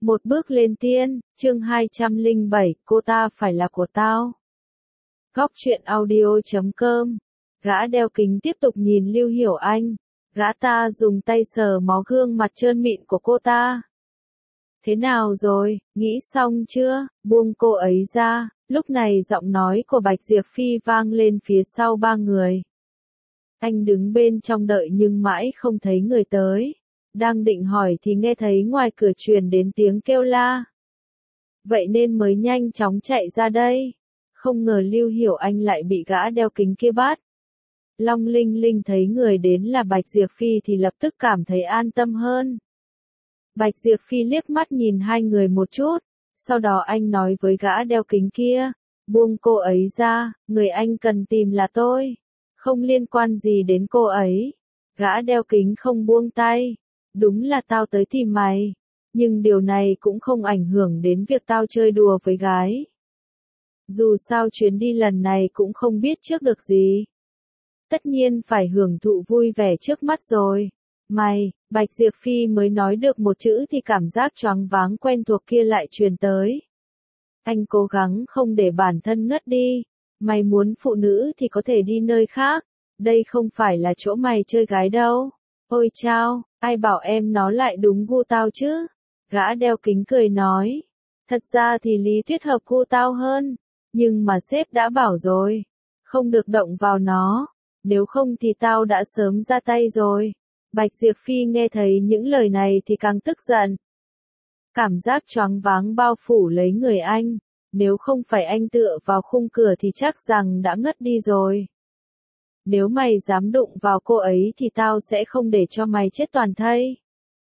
Một bước lên tiên, chương 207, cô ta phải là của tao. Góc truyện audio.com. Gã đeo kính tiếp tục nhìn Lưu Hiểu Anh. Gã ta dùng tay sờ mó gương mặt trơn mịn của cô ta. Thế nào rồi, nghĩ xong chưa, buông cô ấy ra. Lúc này giọng nói của Bạch Diệp Phi vang lên phía sau ba người. Anh đứng bên trong đợi nhưng mãi không thấy người tới. Đang định hỏi thì nghe thấy ngoài cửa truyền đến tiếng kêu la. Vậy nên mới nhanh chóng chạy ra đây. Không ngờ Lưu Hiểu Anh lại bị gã đeo kính kia bắt. Long Linh Linh thấy người đến là Bạch Diệp Phi thì lập tức cảm thấy an tâm hơn. Bạch Diệp Phi liếc mắt nhìn hai người một chút. Sau đó anh nói với gã đeo kính kia. Buông cô ấy ra, người anh cần tìm là tôi. Không liên quan gì đến cô ấy. Gã đeo kính không buông tay. Đúng là tao tới tìm mày. Nhưng điều này cũng không ảnh hưởng đến việc tao chơi đùa với gái. Dù sao chuyến đi lần này cũng không biết trước được gì. Tất nhiên phải hưởng thụ vui vẻ trước mắt rồi. Mày, Bạch Diệp Phi mới nói được một chữ thì cảm giác choáng váng quen thuộc kia lại truyền tới. Anh cố gắng không để bản thân ngất đi. Mày muốn phụ nữ thì có thể đi nơi khác. Đây không phải là chỗ mày chơi gái đâu. Ôi chao, ai bảo em nó lại đúng gu tao chứ? Gã đeo kính cười nói. Thật ra thì lý thuyết hợp gu tao hơn. Nhưng mà sếp đã bảo rồi. Không được động vào nó. Nếu không thì tao đã sớm ra tay rồi. Bạch Diệp Phi nghe thấy những lời này thì càng tức giận. Cảm giác choáng váng bao phủ lấy người anh. Nếu không phải anh tựa vào khung cửa thì chắc rằng đã ngất đi rồi. Nếu mày dám đụng vào cô ấy thì tao sẽ không để cho mày chết toàn thây.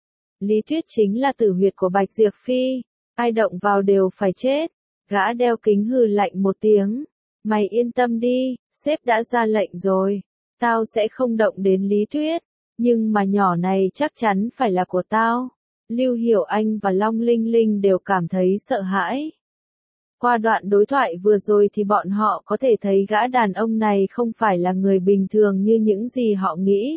Lý thuyết chính là tử huyệt của Bạch Diệp Phi. Ai động vào đều phải chết. Gã đeo kính hừ lạnh một tiếng. Mày yên tâm đi, sếp đã ra lệnh rồi. Tao sẽ không động đến lý thuyết. Nhưng mà nhỏ này chắc chắn phải là của tao. Lưu Hiểu Anh và Long Linh Linh đều cảm thấy sợ hãi. Qua đoạn đối thoại vừa rồi thì bọn họ có thể thấy gã đàn ông này không phải là người bình thường như những gì họ nghĩ.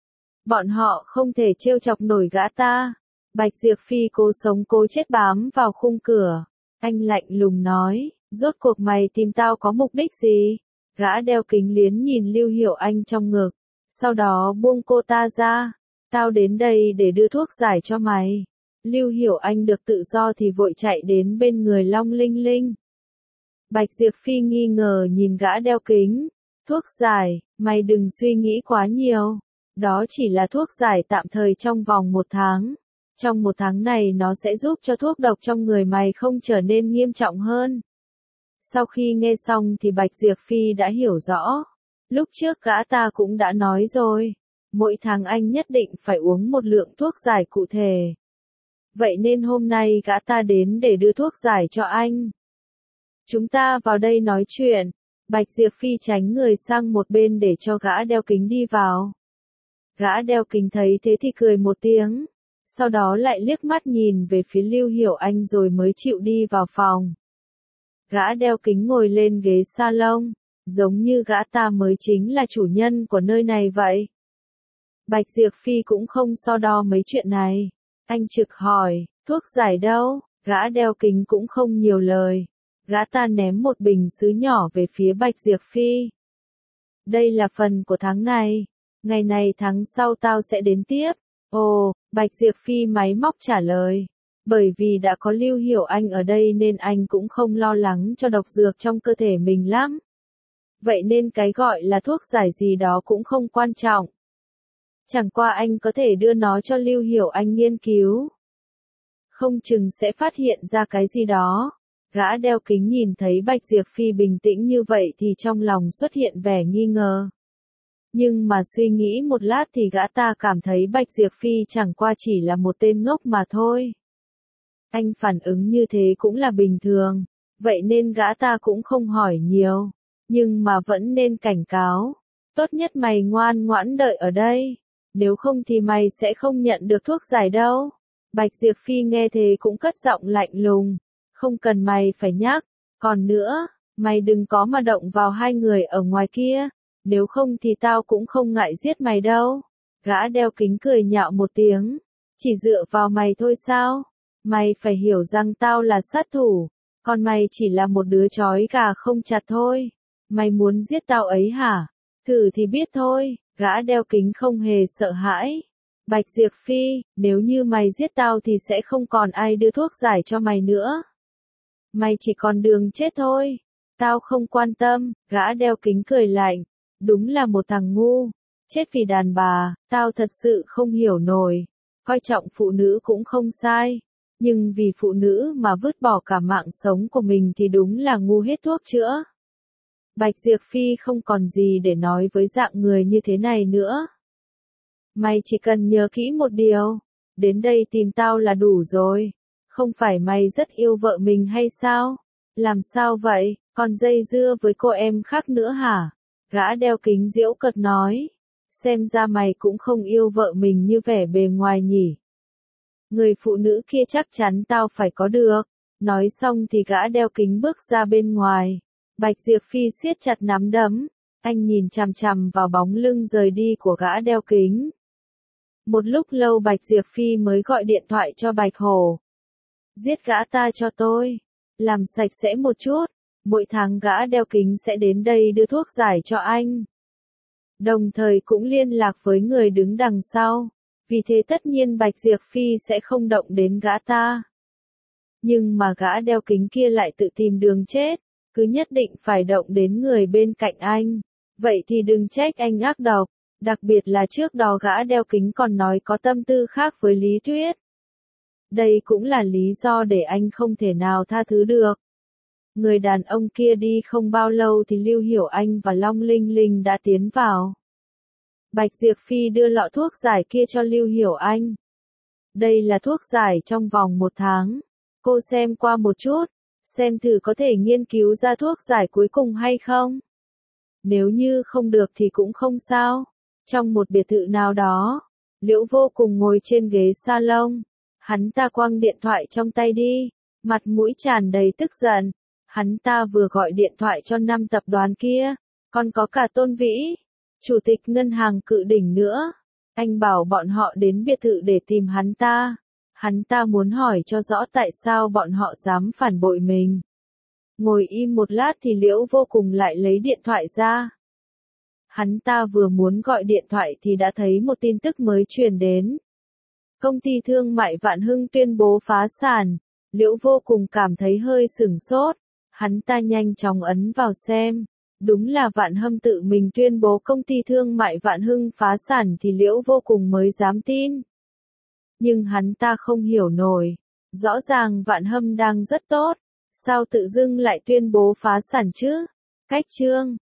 Bọn họ không thể trêu chọc nổi gã ta. Bạch Diệp Phi cố sống cố chết bám vào khung cửa. Anh lạnh lùng nói, rốt cuộc mày tìm tao có mục đích gì? Gã đeo kính liến nhìn Lưu Hiểu Anh trong ngực. Sau đó buông cô ta ra. Tao đến đây để đưa thuốc giải cho mày. Lưu Hiểu Anh được tự do thì vội chạy đến bên người Long Linh Linh. Bạch Diệp Phi nghi ngờ nhìn gã đeo kính. Thuốc giải, mày đừng suy nghĩ quá nhiều. Đó chỉ là thuốc giải tạm thời trong vòng 1 tháng. Trong 1 tháng này nó sẽ giúp cho thuốc độc trong người mày không trở nên nghiêm trọng hơn. Sau khi nghe xong thì Bạch Diệp Phi đã hiểu rõ. Lúc trước gã ta cũng đã nói rồi. Mỗi tháng anh nhất định phải uống một lượng thuốc giải cụ thể. Vậy nên hôm nay gã ta đến để đưa thuốc giải cho anh. Chúng ta vào đây nói chuyện. Bạch Diệp Phi tránh người sang một bên để cho gã đeo kính đi vào. Gã đeo kính thấy thế thì cười một tiếng. Sau đó lại liếc mắt nhìn về phía Lưu Hiểu Anh rồi mới chịu đi vào phòng. Gã đeo kính ngồi lên ghế salon. Giống như gã ta mới chính là chủ nhân của nơi này vậy. Bạch Diệp Phi cũng không so đo mấy chuyện này. Anh trực hỏi, thuốc giải đâu? Gã đeo kính cũng không nhiều lời. Gã ta ném một bình sứ nhỏ về phía Bạch Diệp Phi. Đây là phần của tháng này. Ngày này tháng sau tao sẽ đến tiếp. Ồ, Bạch Diệp Phi máy móc trả lời. Bởi vì đã có Lưu Hiểu Anh ở đây nên anh cũng không lo lắng cho độc dược trong cơ thể mình lắm. Vậy nên cái gọi là thuốc giải gì đó cũng không quan trọng. Chẳng qua anh có thể đưa nó cho Lưu Hiểu Anh nghiên cứu. Không chừng sẽ phát hiện ra cái gì đó. Gã đeo kính nhìn thấy Bạch Diệp Phi bình tĩnh như vậy thì trong lòng xuất hiện vẻ nghi ngờ. Nhưng mà suy nghĩ một lát thì gã ta cảm thấy Bạch Diệp Phi chẳng qua chỉ là một tên ngốc mà thôi. Anh phản ứng như thế cũng là bình thường. Vậy nên gã ta cũng không hỏi nhiều. Nhưng mà vẫn nên cảnh cáo. Tốt nhất mày ngoan ngoãn đợi ở đây. Nếu không thì mày sẽ không nhận được thuốc giải đâu. Bạch Diệp Phi nghe thế cũng cất giọng lạnh lùng. Không cần mày phải nhắc. Còn nữa, mày đừng có mà động vào hai người ở ngoài kia. Nếu không thì tao cũng không ngại giết mày đâu. Gã đeo kính cười nhạo một tiếng. Chỉ dựa vào mày thôi sao? Mày phải hiểu rằng tao là sát thủ, còn mày chỉ là một đứa trói gà không chặt thôi. Mày muốn giết tao ấy hả? Thử thì biết thôi, gã đeo kính không hề sợ hãi. Bạch Diệp Phi, nếu như mày giết tao thì sẽ không còn ai đưa thuốc giải cho mày nữa. Mày chỉ còn đường chết thôi. Tao không quan tâm, gã đeo kính cười lạnh. Đúng là một thằng ngu. Chết vì đàn bà, tao thật sự không hiểu nổi. Coi trọng phụ nữ cũng không sai. Nhưng vì phụ nữ mà vứt bỏ cả mạng sống của mình thì đúng là ngu hết thuốc chữa. Bạch Diệp Phi không còn gì để nói với dạng người như thế này nữa. Mày chỉ cần nhớ kỹ một điều. Đến đây tìm tao là đủ rồi. Không phải mày rất yêu vợ mình hay sao? Làm sao vậy, còn dây dưa với cô em khác nữa hả? Gã đeo kính giễu cợt nói. Xem ra mày cũng không yêu vợ mình như vẻ bề ngoài nhỉ. Người phụ nữ kia chắc chắn tao phải có được. Nói xong thì gã đeo kính bước ra bên ngoài. Bạch Diệp Phi siết chặt nắm đấm. Anh nhìn chằm chằm vào bóng lưng rời đi của gã đeo kính. Một lúc lâu Bạch Diệp Phi mới gọi điện thoại cho Bạch Hổ. Giết gã ta cho tôi. Làm sạch sẽ một chút. Mỗi tháng gã đeo kính sẽ đến đây đưa thuốc giải cho anh. Đồng thời cũng liên lạc với người đứng đằng sau. Vì thế tất nhiên Bạch Diệp Phi sẽ không động đến gã ta. Nhưng mà gã đeo kính kia lại tự tìm đường chết. Cứ nhất định phải động đến người bên cạnh anh. Vậy thì đừng trách anh ác độc. Đặc biệt là trước đó gã đeo kính còn nói có tâm tư khác với Lý Tuyết. Đây cũng là lý do để anh không thể nào tha thứ được. Người đàn ông kia đi không bao lâu thì Lưu Hiểu Anh và Long Linh Linh đã tiến vào. Bạch Diệp Phi đưa lọ thuốc giải kia cho Lưu Hiểu Anh. Đây là thuốc giải trong vòng 1 tháng. Cô xem qua một chút, xem thử có thể nghiên cứu ra thuốc giải cuối cùng hay không. Nếu như không được thì cũng không sao. Trong một biệt thự nào đó, Liễu Vô Cùng ngồi trên ghế salon. Hắn ta quăng điện thoại trong tay đi, mặt mũi tràn đầy tức giận. Hắn ta vừa gọi điện thoại cho 5 tập đoàn kia, còn có cả Tôn Vĩ, chủ tịch ngân hàng Cự Đỉnh nữa. Anh bảo bọn họ đến biệt thự để tìm hắn ta. Hắn ta muốn hỏi cho rõ tại sao bọn họ dám phản bội mình. Ngồi im một lát thì Liễu Vô Cùng lại lấy điện thoại ra. Hắn ta vừa muốn gọi điện thoại thì đã thấy một tin tức mới truyền đến. Công ty thương mại Vạn Hưng tuyên bố phá sản. Liễu Vô Cùng cảm thấy hơi sửng sốt. Hắn ta nhanh chóng ấn vào xem. Đúng là Vạn Hâm tự mình tuyên bố công ty thương mại Vạn Hưng phá sản thì Liễu Vô Cùng mới dám tin. Nhưng hắn ta không hiểu nổi. Rõ ràng Vạn Hâm đang rất tốt. Sao tự dưng lại tuyên bố phá sản chứ? Cách chương